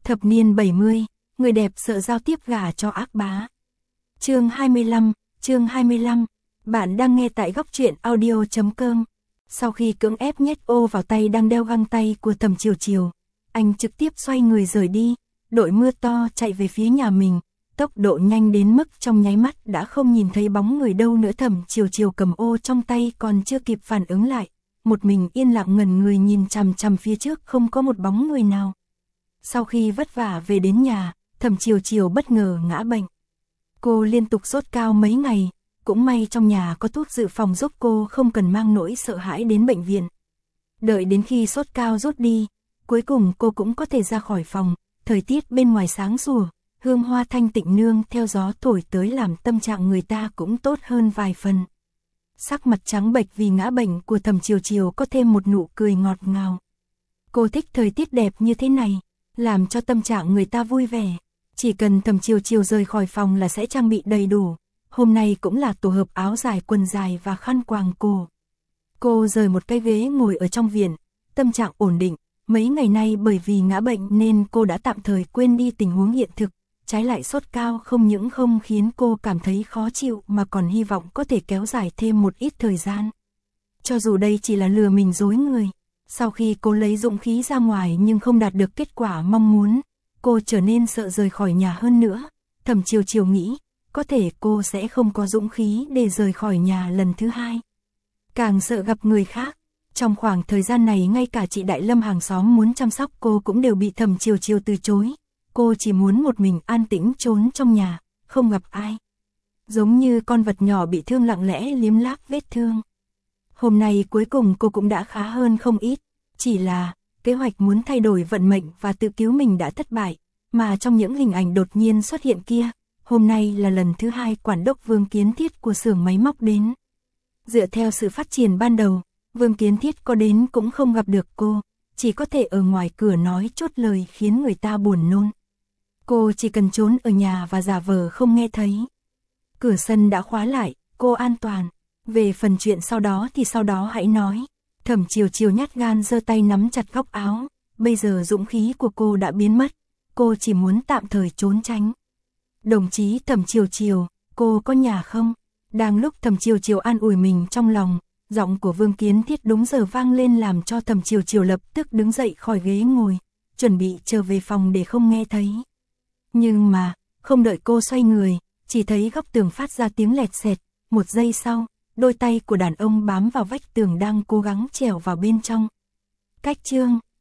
Thập niên 70, người đẹp sợ giao tiếp gả cho ác bá. Chương 25, bạn đang nghe tại góc truyện audio.com. Sau khi cưỡng ép nhét ô vào tay đang đeo găng tay của Thẩm Chiều Chiều, anh trực tiếp xoay người rời đi, đội mưa to chạy về phía nhà mình, tốc độ nhanh đến mức trong nháy mắt đã không nhìn thấy bóng người đâu nữa. Thẩm Chiều Chiều cầm ô trong tay còn chưa kịp phản ứng lại, một mình yên lặng ngẩn người nhìn chằm chằm phía trước không có một bóng người nào. Sau khi vất vả về đến nhà, Thẩm Chiều Chiều bất ngờ ngã bệnh. Cô liên tục sốt cao mấy ngày, cũng may trong nhà có thuốc dự phòng giúp cô không cần mang nỗi sợ hãi đến bệnh viện. Đợi đến khi sốt cao rút đi, cuối cùng cô cũng có thể ra khỏi phòng, thời tiết bên ngoài sáng sủa, hương hoa thanh tịnh nương theo gió thổi tới làm tâm trạng người ta cũng tốt hơn vài phần. Sắc mặt trắng bệch vì ngã bệnh của Thẩm Chiều Chiều có thêm một nụ cười ngọt ngào. Cô thích thời tiết đẹp như thế này, làm cho tâm trạng người ta vui vẻ. Chỉ cần Thẩm Chiều Chiều rời khỏi phòng là sẽ trang bị đầy đủ. Hôm nay cũng là tổ hợp áo dài, quần dài và khăn quàng cổ. Cô rời một cái ghế ngồi ở trong viện, tâm trạng ổn định. Mấy ngày nay bởi vì ngã bệnh nên cô đã tạm thời quên đi tình huống hiện thực. Trái lại sốt cao không những không khiến cô cảm thấy khó chịu mà còn hy vọng có thể kéo dài thêm một ít thời gian. Cho dù đây chỉ là lừa mình dối người. Sau khi cô lấy dũng khí ra ngoài nhưng không đạt được kết quả mong muốn, cô trở nên sợ rời khỏi nhà hơn nữa. Thẩm Chiều Chiều nghĩ, có thể cô sẽ không có dũng khí để rời khỏi nhà lần thứ hai. Càng sợ gặp người khác. Trong khoảng thời gian này ngay cả chị Đại Lâm hàng xóm muốn chăm sóc cô cũng đều bị Thẩm Chiều Chiều từ chối. Cô chỉ muốn một mình an tĩnh trốn trong nhà, không gặp ai. Giống như con vật nhỏ bị thương lặng lẽ liếm láp vết thương. Hôm nay cuối cùng cô cũng đã khá hơn không ít. Chỉ là, kế hoạch muốn thay đổi vận mệnh và tự cứu mình đã thất bại. Mà trong những hình ảnh đột nhiên xuất hiện kia, hôm nay là lần thứ hai quản đốc Vương Kiến Thiết của xưởng máy móc đến. Dựa theo sự phát triển ban đầu, Vương Kiến Thiết có đến cũng không gặp được cô, chỉ có thể ở ngoài cửa nói chốt lời khiến người ta buồn nôn. Cô chỉ cần trốn ở nhà và giả vờ không nghe thấy. Cửa sân đã khóa lại, cô an toàn. Về phần chuyện sau đó thì sau đó hãy nói. Thẩm Chiều Chiều nhát gan giơ tay nắm chặt góc áo. Bây giờ dũng khí của cô đã biến mất. Cô chỉ muốn tạm thời trốn tránh. Đồng chí Thẩm Chiều Chiều, cô có nhà không? Đang lúc Thẩm Chiều Chiều an ủi mình trong lòng, giọng của Vương Kiến Thiết đúng giờ vang lên làm cho Thẩm Chiều Chiều lập tức đứng dậy khỏi ghế ngồi, chuẩn bị trở về phòng để không nghe thấy. Nhưng mà, không đợi cô xoay người, chỉ thấy góc tường phát ra tiếng lẹt xẹt, một giây sau, đôi tay của đàn ông bám vào vách tường đang cố gắng trèo vào bên trong. Cách chương